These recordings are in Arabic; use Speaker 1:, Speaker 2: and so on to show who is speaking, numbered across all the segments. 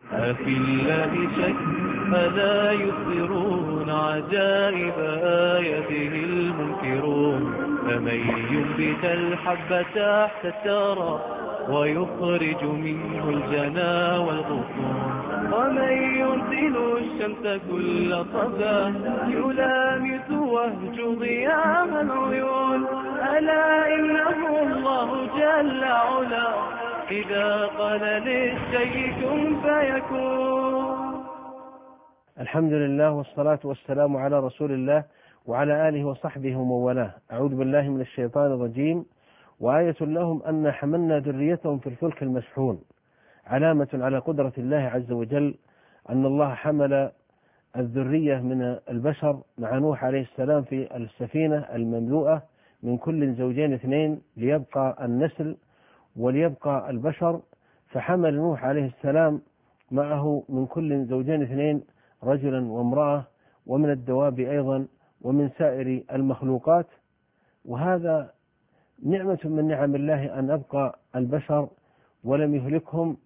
Speaker 1: أفي الله شك ألا يبصرون عجائب آياته المنكرون فمن ينبت الحب تحت الثرى ويخرج منه الجنا والغصون ومن يرسل الشمس كل صباح يلامس وهج ضياء العيون ألا إنه الله جل علا إذا قال للشيء كن فيكون.
Speaker 2: الحمد لله والصلاة والسلام على رسول الله وعلى آله وصحبه ومن والاه. أعوذ بالله من الشيطان الرجيم. وآية لهم أن حملنا ذريتهم في الفلك المشحون، علامة على قدرة الله عز وجل أن الله حمل الذرية من البشر مع نوح عليه السلام في السفينة المملوءة من كل زوجين اثنين ليبقى النسل وليبقى البشر، فحمل نوح عليه السلام معه من كل زوجين اثنين رجلا وامرأة، ومن الدواب أيضا ومن سائر المخلوقات. وهذا نعمة من نعم الله أن أبقى البشر ولم يهلكهم،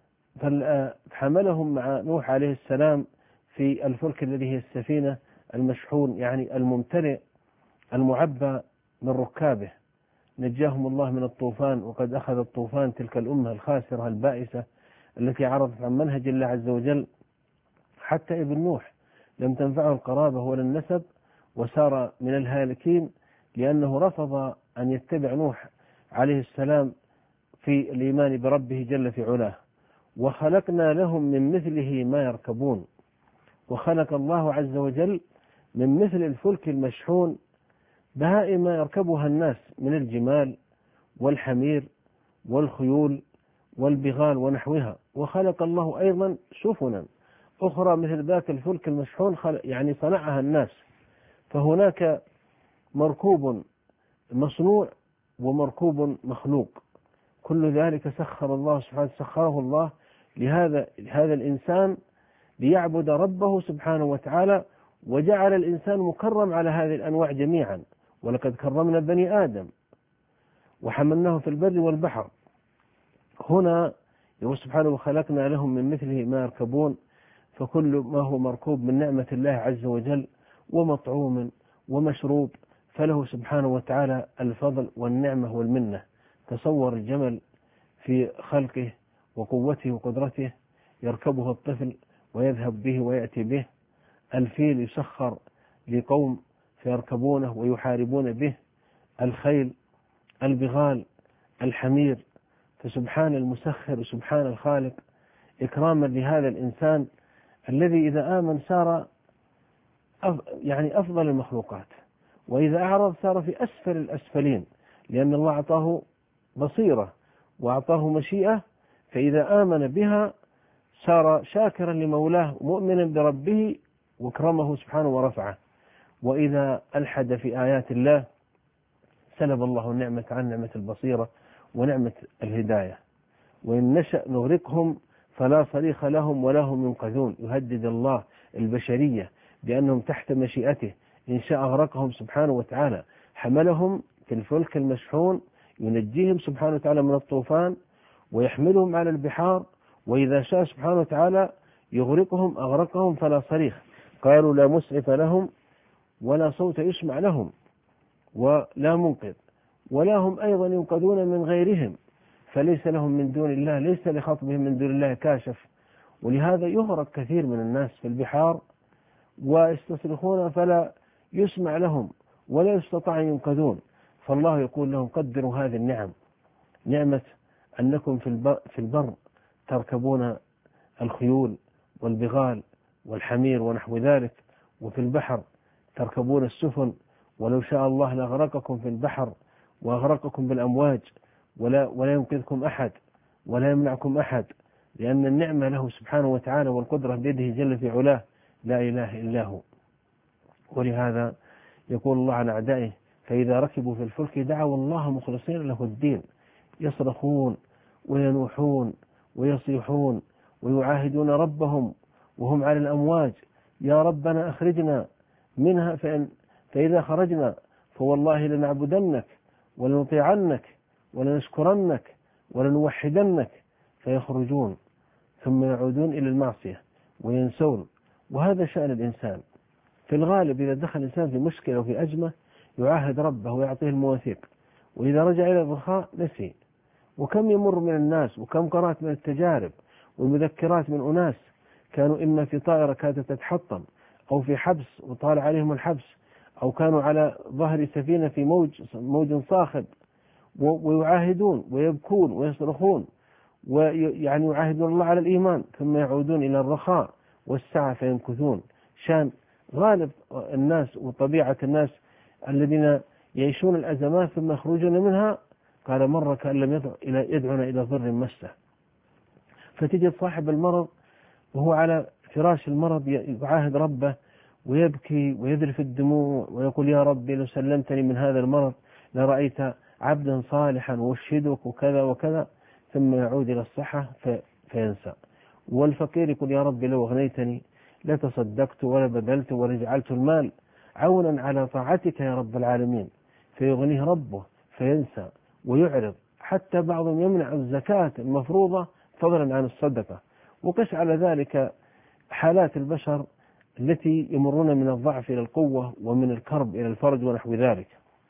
Speaker 2: فحملهم مع نوح عليه السلام في الفلك الذي هي السفينة المشحون، يعني الممتلئ المعبى من ركابه. نجاهم الله من الطوفان، وقد أخذ الطوفان تلك الأمة الخاسرة البائسة التي عرضت عن منهج الله عز وجل. حتى ابن نوح لم تنفعه القرابة ولا النسب، وسار من الهالكين لأنه رفض أن يتبع نوح عليه السلام في الإيمان بربه جل في علاه. وخلقنا لهم من مثله ما يركبون، وخلق الله عز وجل من مثل الفلك المشحون بهائم يركبها الناس من الجمال والحمير والخيول والبغال ونحوها. وخلق الله أيضا سفنا أخرى مثل ذاك الفلك المشحون، يعني صنعها الناس. فهناك مركوب مصنوع ومركوب مخلوق، كل ذلك سخره الله لهذا الإنسان ليعبد ربه سبحانه وتعالى، وجعل الإنسان مكرم على هذه الأنواع جميعا. ولقد كرمنا بني آدم وحملناه في البر والبحر. هنا يقول سبحانه وخلقنا لهم من مثله ما يركبون، فكل ما هو مركوب من نعمة الله عز وجل ومطعوم ومشروب فله سبحانه وتعالى الفضل والنعمة والمنة. تصور الجمل في خلقه وقوته وقدرته، يركبه الطفل ويذهب به ويأتي به. الفيل يسخر لقوم فيركبونه ويحاربون به. الخيل، البغال، الحمير. فسبحان المسخر وسبحان الخالق إكراما لهذا الإنسان الذي إذا آمن صار يعني أفضل المخلوقات، وإذا أعرض صار في أسفل الأسفلين، لأن الله أعطاه بصيرة وأعطاه مشيئة، فإذا آمن بها صار شاكرا لمولاه مؤمنا بربه وكرمه سبحانه ورفعه. وإذا ألحد في آيات الله سلب الله النعمة عن نعمة البصيرة ونعمة الهداية. وإن نشأ نغرقهم فلا صريخ لهم ولا هم ينقذون. يهدد الله البشرية بأنهم تحت مشيئته، إن شاء أغرقهم سبحانه وتعالى. حملهم في الفلك المشحون ينجيهم سبحانه وتعالى من الطوفان ويحملهم على البحار، وإذا شاء سبحانه وتعالى يغرقهم أغرقهم فلا صريخ. قالوا لا مسعف لهم ولا صوت يسمع لهم ولا منقذ، ولا هم أيضا ينقذون من غيرهم، فليس لهم من دون الله، ليس لخطبهم من دون الله كاشف. ولهذا يغرق كثير من الناس في البحار ويستصرخون فلا يسمع لهم ولا يستطيع أن ينقذون. فالله يقول لهم قدروا هذه النعم، نعمة أنكم في البر تركبون الخيول والبغال والحمير ونحو ذلك، وفي البحر تركبون السفن، ولو شاء الله لأغرقكم في البحر وأغرقكم بالأمواج ولا ينقذكم أحد ولا يمنعكم أحد، لأن النعمة له سبحانه وتعالى والقدرة بيده جل في علاه، لا إله إلا هو. ولهذا يقول الله عن أعدائه فإذا ركبوا في الفلك دعوا الله مخلصين له الدين، يصرخون وينوحون ويصيحون ويعاهدون ربهم وهم على الأمواج: يا ربنا أخرجنا منها، فإذا خرجنا فوالله لنعبدنك ولنطيعنك ولنشكرنك ولنوحدنك. فيخرجون ثم يعودون إلى المعصية وينسون. وهذا شأن الإنسان في الغالب. إذا دخل الإنسان في مشكلة وفي أزمة يعاهد ربه ويعطيه المواثيق، وإذا رجع إلى الرخاء نسي. وكم يمر من الناس، وكم قرأت من التجارب والمذكرات من أناس كانوا إما في طائرة كادت تتحطم، أو في حبس وطال عليهم الحبس، أو كانوا على ظهر سفينة في موج صاخب، ويعاهدون ويبكون ويصرخون ويعني يعاهدون الله على الإيمان، ثم يعودون إلى الرخاء والسعة فيمكثون. شان غالب الناس وطبيعة الناس الذين يعيشون الأزمات ثم يخرجون منها، قال مرة كأن لم يدعنا إلى ضر مسه. فتجد صاحب المرض وهو على فراش المرض يعاهد ربه ويبكي ويذرف الدموع ويقول يا ربي لو سلمتني من هذا المرض لرأيت عبدا صالحا واشهدك وكذا وكذا، ثم يعود إلى الصحة فينسى. والفقير يقول يا ربي لو أغنيتني لتصدقت ولا بذلت ولا جعلت المال عونا على طاعتك يا رب العالمين، فيغنيه ربه فينسى ويعرض. حتى بعضهم يمنع الزكاة المفروضة فضلا عن الصدقة. وقس على ذلك حالات البشر التي يمرون من الضعف إلى القوة ومن الكرب إلى الفرج ونحو ذلك.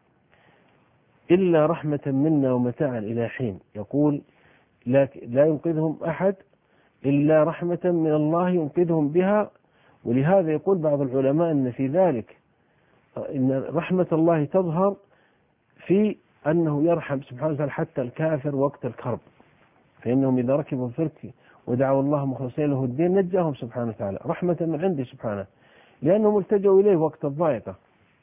Speaker 2: إلا رحمة منا ومتاعا إلى حين، يقول لا ينقذهم أحد إلا رحمة من الله ينقذهم بها. ولهذا يقول بعض العلماء أن في ذلك إن رحمة الله تظهر في أنه يرحم سبحانه وتعالى حتى الكافر وقت الكرب، فإنهم إذا ركبوا الفلك ودعوا الله مخلصين له الدين نجاهم سبحانه وتعالى رحمة من عنده سبحانه، لأنهم التجوا إليه وقت الضائقة.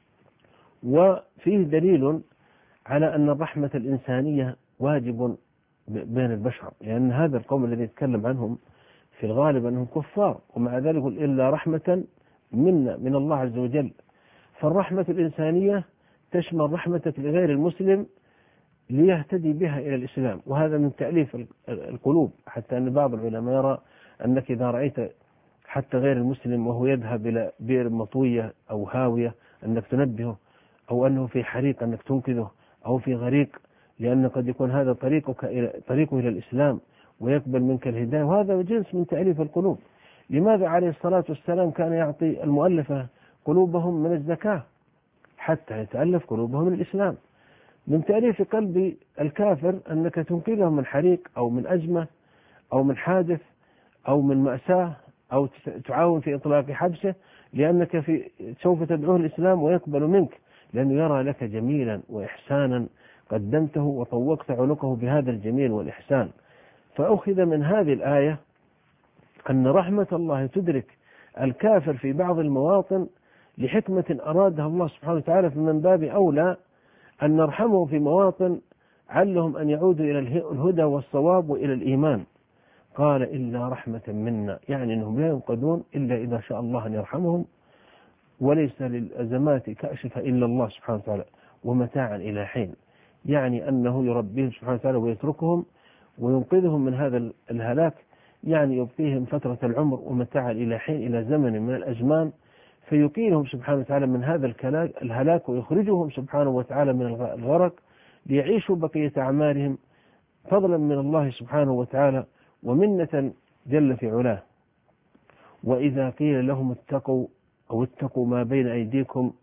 Speaker 2: وفيه دليل على أن الرحمة الإنسانية واجب بين البشر، لأن هذا القوم الذي يتكلم عنهم في الغالب أنهم كفار، ومع ذلك يقول إلا رحمة منا من الله عز وجل. فالرحمة الإنسانية تشمل رحمتك لغير المسلم ليهتدي بها إلى الإسلام، وهذا من تأليف القلوب. حتى أن بعض العلماء يرى أنك إذا رأيت حتى غير المسلم وهو يذهب إلى بئر مطوية أو هاوية أنك تنبهه، أو أنه في حريق أنك تنقذه، أو في غريق، لأن قد يكون هذا طريقه إلى الإسلام ويقبل منك الهداية، وهذا جنس من تأليف القلوب. لماذا عليه الصلاة والسلام كان يعطي المؤلفة قلوبهم من الزكاة حتى يتألف قلوبهم من الإسلام؟ من تأليف قلب الكافر أنك تنقذهم من حريق أو من أزمة أو من حادث أو من مأساة أو تعاون في إطلاق حبسه، لأنك سوف تدعوه الإسلام ويقبل منك، لأنه يرى لك جميلا وإحسانا قدمته وطوقت عنقه بهذا الجميل والإحسان. فأخذ من هذه الآية أن رحمة الله تدرك الكافر في بعض المواطن لحكمة أرادها الله سبحانه وتعالى، فمن باب أولى أن نرحمه في مواطن علهم أن يعودوا إلى الهدى والصواب وإلى الإيمان. قال إلا رحمة منا، يعني أنهم لا ينقذون إلا إذا شاء الله أن يرحمهم، وليس للأزمات كاشفة إلا الله سبحانه وتعالى، ومتاعا إلى حين، يعني أنه يربيهم سبحانه وتعالى ويتركهم وينقذهم من هذا الهلاك، يعني يبقيهم فترة العمر ومتاعا إلى حين، إلى زمن من الأزمان، فيقيلهم سبحانه وتعالى من هذا الهلاك ويخرجهم سبحانه وتعالى من الغرق ليعيشوا بقية أعمارهم فضلا من الله سبحانه وتعالى ومنة جل في علاه. وإذا قيل لهم اتقوا ما بين أيديكم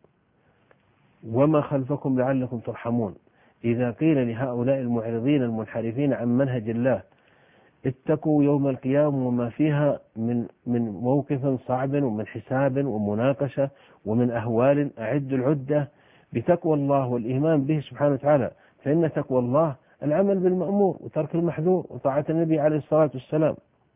Speaker 2: وما خلفكم لعلكم ترحمون، إذا قيل لهؤلاء المعرضين المنحرفين عن منهج الله اتقوا يوم القيامة وما فيها من موقف صعب ومن حساب ومناقشة ومن أهوال، أعدوا العدة بتقوى الله والإيمان به سبحانه وتعالى، فإن تقوى الله العمل بالمأمور وترك المحذور وطاعة النبي عليه الصلاة والسلام.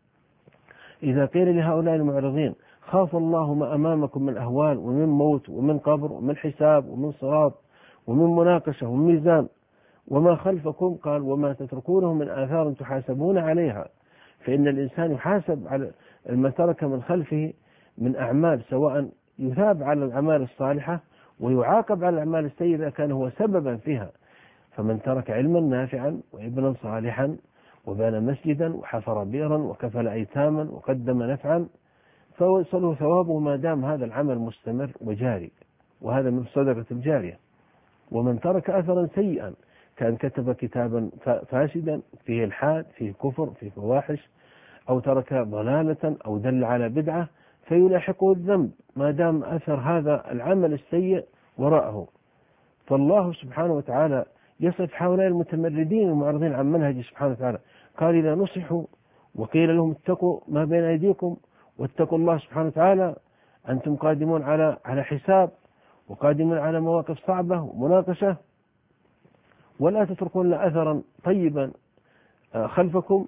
Speaker 2: إذا قيل لهؤلاء المعرضين خاف الله ما أمامكم من أهوال ومن موت ومن قبر ومن حساب ومن صراط ومن مناقشة ومن ميزان، وما خلفكم قال وما تتركونه من آثار تحاسبون عليها، فإن الإنسان يحاسب على ما ترك من خلفه من أعمال، سواء يثاب على الأعمال الصالحة ويعاقب على الأعمال السيئة إذا كان هو سببا فيها. فمن ترك علما نافعا وابنا صالحا وبنى مسجدا وحفر بئرا وكفل أيتاما وقدم نفعا فوصله ثوابه ما دام هذا العمل مستمر وجاري، وهذا من الصدقة الجارية. ومن ترك أثرا سيئا كان كتب كتابا فاسدا فيه الحاد فيه كفر فيه فواحش أو ترك ضلالة أو دل على بدعة فيلاحقه الذنب ما دام أثر هذا العمل السيء وراءه. فالله سبحانه وتعالى يصف هؤلاء المتمردين المعرضين عن منهجه سبحانه وتعالى، قال إذا نصحوا وقيل لهم اتقوا ما بين أيديكم واتقوا الله سبحانه وتعالى، أنتم قادمون على حساب وقادمون على مواقف صعبة ومناقشة، ولا تتركون أثرا طيبا خلفكم،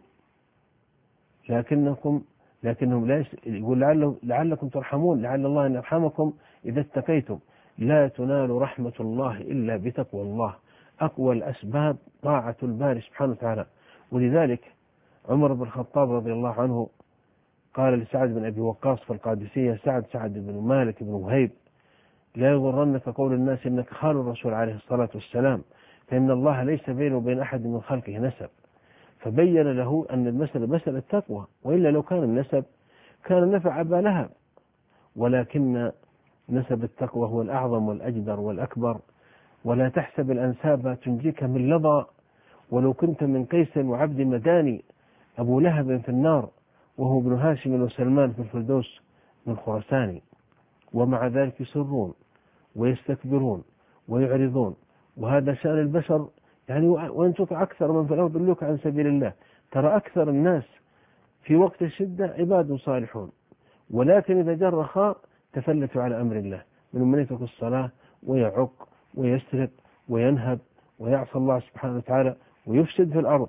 Speaker 2: لكنهم لا يقول لعلكم ترحمون، لعل الله أن يرحمكم إذا اتقيتم. لا تنال رحمة الله إلا بتقوى الله. أقوى الأسباب طاعة الباري سبحانه وتعالى. ولذلك عمر بن الخطاب رضي الله عنه قال لسعد بن أبي وقاص في القادسية: سعد بن مالك بن وهيب، لا يغرنك قول الناس إنك خال الرسول عليه الصلاة والسلام، فإن الله ليس بينه وبين أحد من خلقه نسب. فبين له أن المسألة مسألة تقوى، وإلا لو كان النسب كان نفع أبا لهب، ولكن نسب التقوى هو الأعظم والأجدر والأكبر. ولا تحسب الأنساب تنجيك من لظى، ولو كنت من قيس وعبد مداني، أبو لهب في النار وهو ابن هاشم وسلمان في الفردوس من خرسان. ومع ذلك يصرون ويستكبرون ويعرضون، وهذا شأن البشر. يعني وإن تطع أكثر من في الأرض يضلوك عن سبيل الله. ترى أكثر الناس في وقت الشدة عباد صالحون، ولكن إذا جاء الرخاء تفلتوا على أمر الله، من يترك الصلاة ويعق ويسرق وينهب ويعصى الله سبحانه وتعالى ويفسد في الأرض.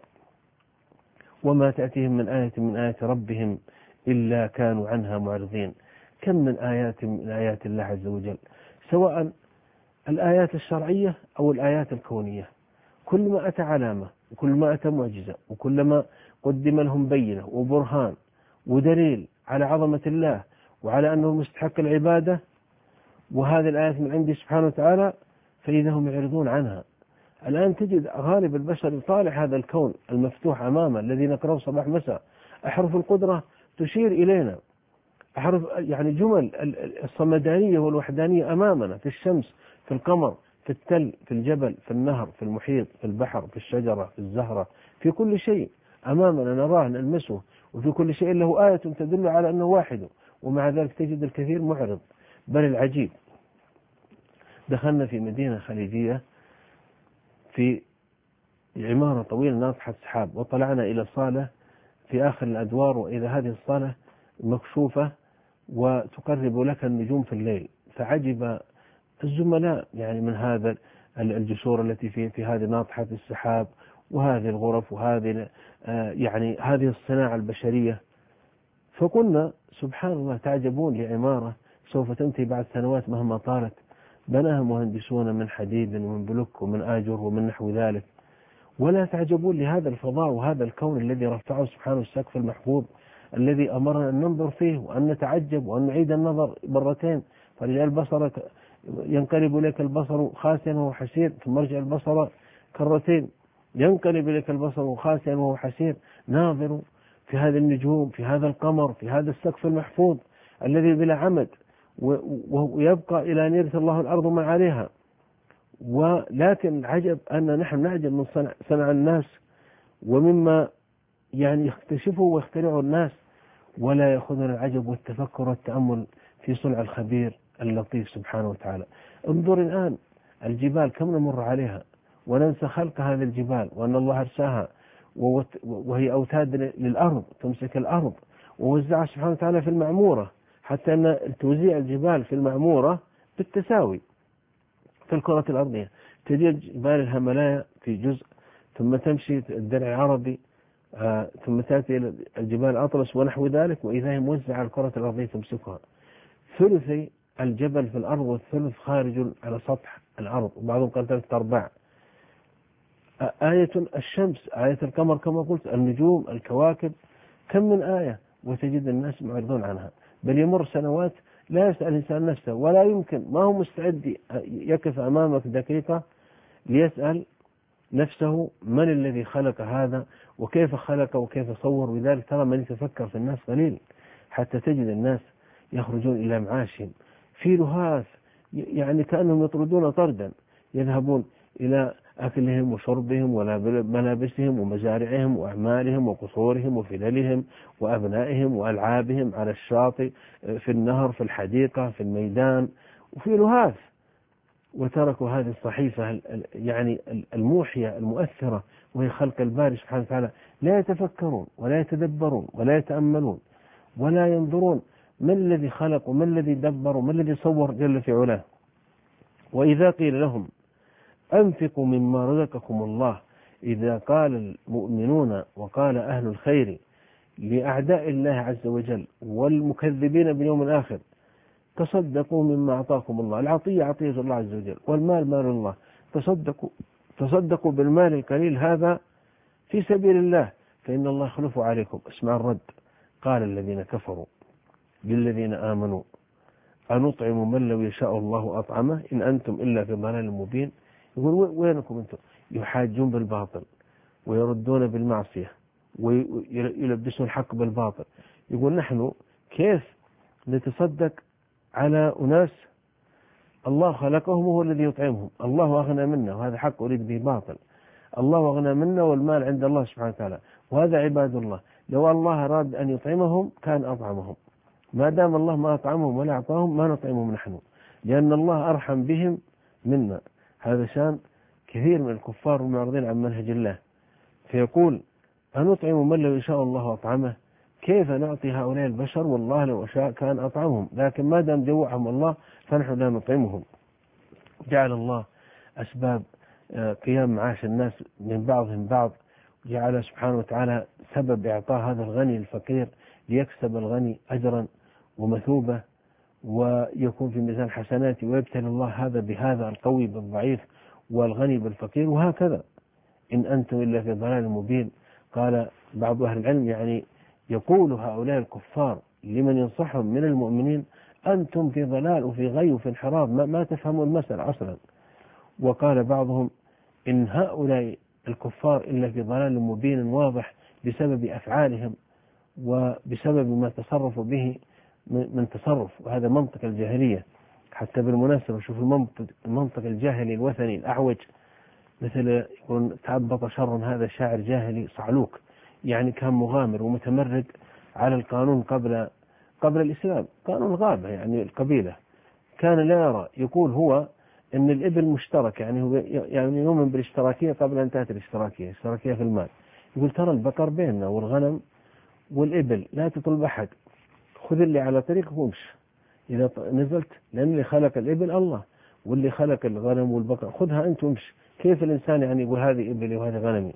Speaker 2: وما تأتيهم من آية ربهم إلا كانوا عنها معرضين. كم من آيات الله عز وجل، سواء الآيات الشرعية أو الآيات الكونية، كل ما أتى علامة وكل ما أتى معجزة وكل ما قدم لهم بينة وبرهان ودليل على عظمة الله وعلى أنه مستحق العبادة، وهذه الآيات من عنده سبحانه وتعالى، فإذا هم يعرضون عنها. الآن تجد غالب البشر يطالع هذا الكون المفتوح أمامه الذي نقرأه صباح مساء، أحرف القدرة تشير إلينا، أحرف يعني جمل الصمدانية والوحدانية أمامنا، في الشمس، في القمر، في التل، في الجبل، في النهر، في المحيط، في البحر، في الشجرة، في الزهرة، في كل شيء أمامنا نراه نلمسه، وفي كل شيء له آية تدل على أنه واحد، ومع ذلك تجد الكثير معرض. بل العجيب، دخلنا في مدينة خليجية في عمارة طويلة ناطحة سحاب، وطلعنا إلى صالة في آخر الأدوار، وإذا هذه الصالة مكشوفة وتقرب لك النجوم في الليل. فعجب الزملاء يعني من هذا الجسور التي في هذه ناطحة السحاب، وهذه الغرف، وهذه يعني هذه الصناعة البشرية. فقلنا سبحان الله، تعجبون لعمارة سوف تنتهي بعد سنوات مهما طالت، بناها مهندسون من حديد ومن بلوك ومن آجر ومن نحو ذلك، ولا تعجبون لهذا الفضاء وهذا الكون الذي رفعه سبحانه السقف المحفوظ، الذي أمرنا أن ننظر فيه وأن نتعجب وأن نعيد النظر مرتين. فرجع البصر ينقلب إليك البصر خاسئا وهو حسير، ثم رجع البصر كرتين ينقلب إليك البصر خاسئا وهو حسير. ناظروا في هذه النجوم، في هذا القمر، في هذا السقف المحفوظ الذي بلا عمد، ويبقى إلى أن يرث الله الأرض ما عليها. ولكن العجب أن نحن نعجب من صنع الناس ومما يعني يكتشفه ويخترعه الناس، ولا يأخذنا العجب والتفكر والتأمل في صنع الخبير اللطيف سبحانه وتعالى. انظر الآن الجبال كم نمر عليها وننسى خلق هذه الجبال، وأن الله أرساها وهي أوتاد للأرض تمسك الأرض، ووزعها سبحانه وتعالى في المعمورة، حتى أن توزيع الجبال في المعمورة بالتساوي في الكرة الأرضية. تجد جبال الهملايا في جزء، ثم تمشي الدرع العربي، ثم تأتي إلى الجبال الأطلس ونحو ذلك، وإذا هي موزعة على الكرة الأرضية تمسكها. ثلثي الجبل في الأرض والثلث خارج على سطح الأرض، وبعضهم قال 3/4. آية الشمس، آية القمر، كما قلت النجوم، الكواكب، كم من آية، وتجد الناس معرضون عنها. بل يمر سنوات لا يسأل الإنسان نفسه، ولا يمكن، ما هو مستعد يقف أمامك دقيقة ليسأل نفسه من الذي خلق هذا وكيف خلق وكيف صور. ولذلك ترى من يتفكر في الناس قليل، حتى تجد الناس يخرجون إلى معاشهم في لهاث، يعني كأنهم يطردون طردا، يذهبون إلى أكلهم وشربهم وملابسهم ومزارعهم وأعمالهم وقصورهم وفللهم وأبنائهم وألعابهم على الشاطئ، في النهر، في الحديقة، في الميدان، وفي لهاث. وتركوا هذه الصحيفة يعني الموحية المؤثرة، وهي خلق الباري سبحانه وتعالى، لا يتفكرون ولا يتدبرون ولا يتأملون ولا ينظرون ما الذي خلق وما الذي دبر وما الذي صور جل في علاه. وإذا قيل لهم أنفقوا مما رزقكم الله، إذا قال المؤمنون وقال أهل الخير لأعداء الله عز وجل والمكذبين باليوم الآخر تصدقوا مما أعطاكم الله، العطية عطية الله عز وجل والمال مال الله، تصدقوا بالمال القليل هذا في سبيل الله فإن الله يخلف عليكم. اسمع الرد، قال الذين كفروا للذين آمنوا أنطعم من لو يشاء الله أطعمه إن أنتم إلا في ضلال مبين. يقول وينكم أنتم؟ يحاجون بالباطل ويردون بالمعصية ويلبسون الحق بالباطل. يقول نحن كيف نتصدق على أناس الله خلقهم وهو الذي يطعمهم؟ الله أغنى منا وهذا حق أريد به باطل. الله أغنى منا والمال عند الله سبحانه وتعالى وهذا عباد الله، لو الله أراد أن يطعمهم كان أطعمهم، ما دام الله ما أطعمهم ولا أعطاهم ما نطعمهم نحن، لأن الله أرحم بهم منا. هذا شان كثير من الكفار المعرضين عن منهج الله، فيقول أنطعم من لو يشاء الله أطعمه، كيف نعطي هؤلاء البشر والله لو شاء كان أطعمهم، لكن ما دام جوعهم الله فنحن لا نطعمهم. جعل الله أسباب قيام معاش الناس من بعضهم بعض، جعل سبحانه وتعالى سبب إعطاء هذا الغني الفقير ليكسب الغني أجرا ومثوبة ويكون في ميزان حسناته، ويبتلي الله هذا بهذا القوي بالضعيف والغني بالفقير، وهكذا. إن أنتم إلا في ضلال مبين. قال بعض أهل العلم يعني يقول هؤلاء الكفار لمن ينصحهم من المؤمنين أنتم في ضلال وفي غي وفي انحراف، ما تفهمون المسألة أصلا. وقال بعضهم إن هؤلاء الكفار إلا في ضلال مبين واضح بسبب أفعالهم وبسبب ما تصرفوا به من تصرف، وهذا منطق الجاهلية. حتى بالمناسبة شوف المنطق الجاهلي الوثني الأعوج، مثل يقول تعبط شر هذا الشاعر جاهلي صعلوك، يعني كان مغامر ومتمرد على القانون قبل الإسلام، قانون الغابة يعني القبيلة، كان لا يرى، يقول هو إن الإبل مشترك، يعني هو يعني يؤمن بالاشتراكية قبل أن تأتي الاشتراكية في المال. يقول ترى البقر بيننا والغنم والإبل لا تطلب أحد، خذ اللي على طريقك وامشي، إذا نزلت لأن اللي خلق الإبل الله واللي خلق الغنم والبقر خذها أنت وامشي. كيف الإنسان يعني يقول هذه إبلي وهذه غنمي؟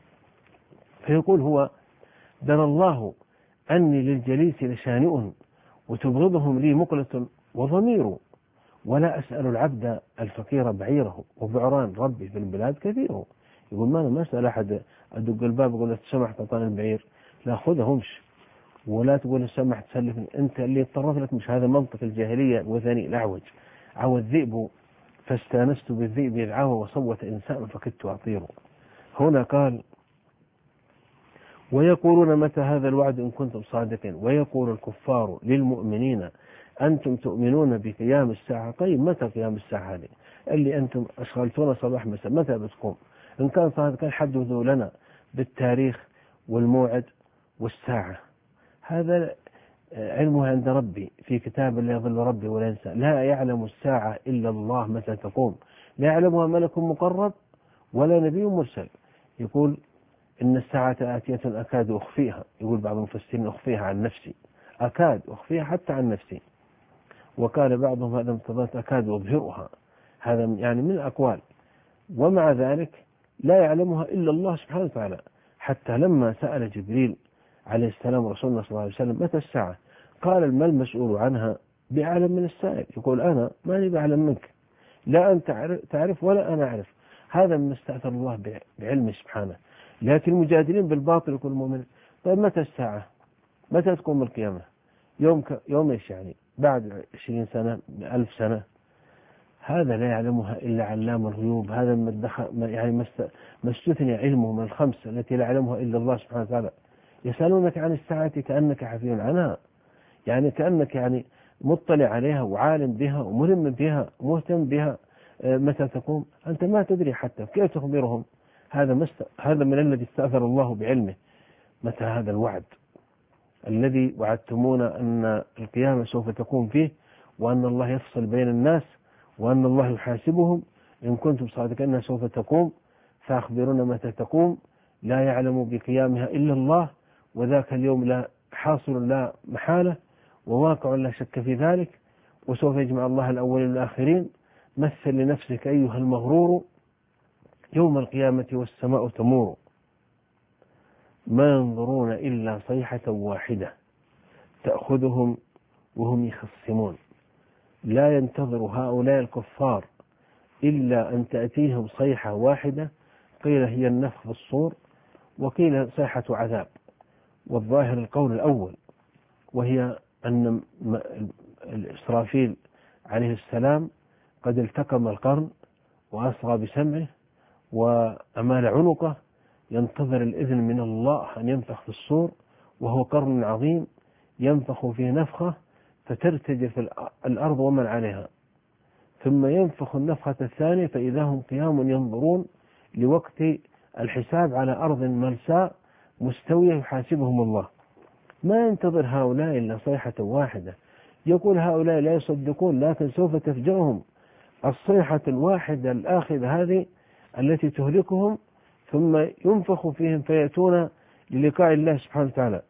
Speaker 2: فيقول هو درى الله أني للجليس لشانئ وتبغضهم لي مقلة وضمير، ولا أسأل العبد الفقير بعيره وبعران ربي في البلاد كثيره. يقول ما أسأل أحد أدق الباب أقول له سمح تعطاني البعير، لا خذه وامشي، ولا تقول سمح تسلفني أنت اللي اضطرت لك. مش هذا منطق الجاهلية الوثني الأعوج. عوى الذئب فاستانست بالذئب إذ عوى وصوت إنسان فكدت أطيره. هنا قال ويقولون متى هذا الوعد إن كنتم صادقين، ويقول الكفار للمؤمنين أنتم تؤمنون بقيام الساعة. طيب متى قيام الساعة هذه اللي أنتم أشغلتونا صباح مساء، متى بتقوم؟ إن كان صادقين حدثوا لنا بالتاريخ والموعد والساعة. هذا علمه عند ربي في كتاب لا يضل ربي ولا ينسى، لا يعلم الساعة إلا الله متى تقوم، لا يعلمها ملك مقرب ولا نبي مرسل. يقول إن الساعة آتية أكاد أخفيها، يقول بعض المفسرين أخفيها عن نفسي، أكاد أخفيها حتى عن نفسي. وقال بعضهم هذا امتضت أكاد أظهرها، هذا يعني من الأقوال. ومع ذلك لا يعلمها إلا الله سبحانه وتعالى. حتى لما سأل جبريل عليه السلام رسولنا صلى الله عليه وسلم متى الساعة، قال ما المسؤول عنها بأعلم من السائل. يقول أنا ماني بأعلم منك، لا أنت تعرف ولا أنا أعرف. هذا من استأثر الله بعلمه سبحانه. لكن المجادلين بالباطل يقول المؤمن طيب متى الساعة، متى تقوم القيامة؟ يوم إيش يعني؟ بعد 20 سنة 1000 سنة؟ هذا لا يعلمها إلا علام الغيوب. هذا يعني ما استثني علمه من الخمسة التي لا يعلمها إلا الله سبحانه وتعالى. يسألونك عن الساعة كأنك حفي عنها، يعني كأنك يعني مطلع عليها وعالم بها وملم بها ومهتم بها. متى تقوم؟ أنت ما تدري حتى كيف تخبرهم؟ هذا من الذي استأثر الله بعلمه. متى هذا الوعد الذي وعدتمونا أن القيامة سوف تكون فيه، وأن الله يفصل بين الناس، وأن الله يحاسبهم إن كنتم صادقين أنها سوف تقوم، فأخبرونا متى تقوم. لا يعلم بقيامها إلا الله، وذاك اليوم لا حاصل لا محالة وواقع لا شك في ذلك، وسوف يجمع الله الأولين والآخرين. مثل لنفسك أيها المغرور يوم القيامة والسماء تمور، ما ينظرون إلا صيحة واحدة تأخذهم وهم يخصمون. لا ينتظر هؤلاء الكفار إلا أن تأتيهم صيحة واحدة، قيل هي النفخ في الصور، وقيل صيحة عذاب، والظاهر القول الأول، وهي أن إسرافيل عليه السلام قد التقم القرن وأصغى بسمعه وأمال عنقه، ينتظر الإذن من الله أن ينفخ في الصور، وهو قرن عظيم ينفخ فيه نفخة فترتجف الأرض ومن عليها، ثم ينفخ النفخة الثانية فإذا هم قيام ينظرون لوقت الحساب على أرض ملساء مستوية يحاسبهم الله. ما ينتظر هؤلاء إلا صيحة واحدة. يقول هؤلاء لا يصدقون، لكن سوف تفجعهم الصيحة الواحدة الآخذة هذه التي تهلكهم، ثم ينفخ فيهم فيأتون للقاء الله سبحانه وتعالى،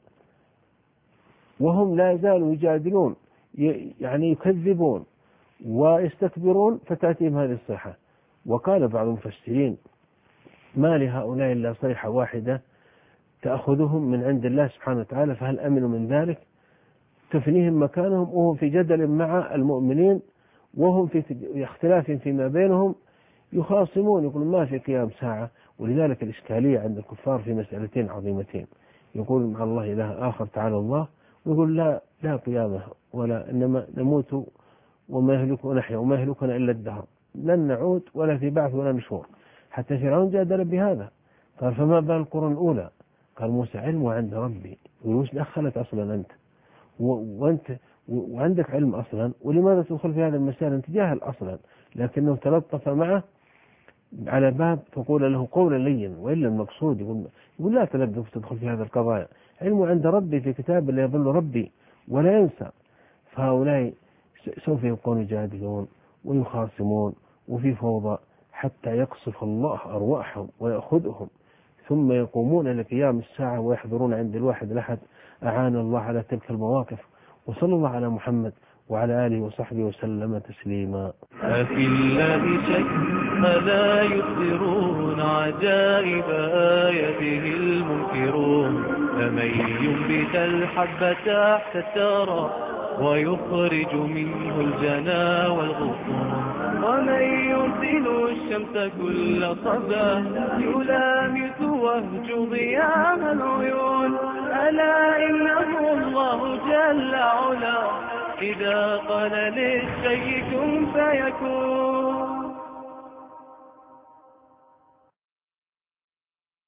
Speaker 2: وهم لا يزالوا يجادلون، يعني يكذبون ويستكبرون، فتأتيهم هذه الصيحة. وقال بعض المفسرين ما لهؤلاء إلا صيحة واحدة تأخذهم من عند الله سبحانه وتعالى، فهل أمنوا من ذلك؟ تفنيهم مكانهم وهم في جدل مع المؤمنين، وهم في اختلاف فيما بينهم يخاصمون، يقول ما في قيام ساعة. ولذلك الإشكالية عند الكفار في مسألتين عظيمتين، يقول مع الله إله آخر تعالى الله، ويقول لا قيامة ولا، إنما نموت وما يهلكنا نحيا وما يهلكنا إلا الدهر، لن نعود ولا في بعث ولا نشور. حتى فرعون جادل بهذا، قال فما بال القرون الأولى؟ قال موسى علمه عند ربي. وش دخلت أصلا أنت وأنت وعندك علم أصلا، ولماذا تدخل في هذا المسائل؟ أنت جاهل أصلا. لكنه تلطف معه على باب تقول له قولا لين، وإلا المقصود يقول لا تلبث تدخل في هذا القضايا، علمه عند ربي في كتاب لا يضل ربي ولا ينسى. فهؤلاء سوف يبقون يجادلون ويخاصمون وفي فوضى حتى يقصف الله أرواحهم ويأخذهم، ثم يقومون لقيام الساعة ويحضرون عند الواحد الأحد. أعان الله على تلك المواقف، وصلى الله على محمد وعلى آله وصحبه وسلم تسليما.
Speaker 1: أفي الله شك ألا يخبرون عجائب آياته المنكرون، فمن ينبت الحب تحت الثرى ويخرج منه الجنا والغصون، ومن يرسل الشمس كل صباح يلامس وهج ضياء العيون، ألا إنه الله جل علا إذا قال للشيء كن فيكون.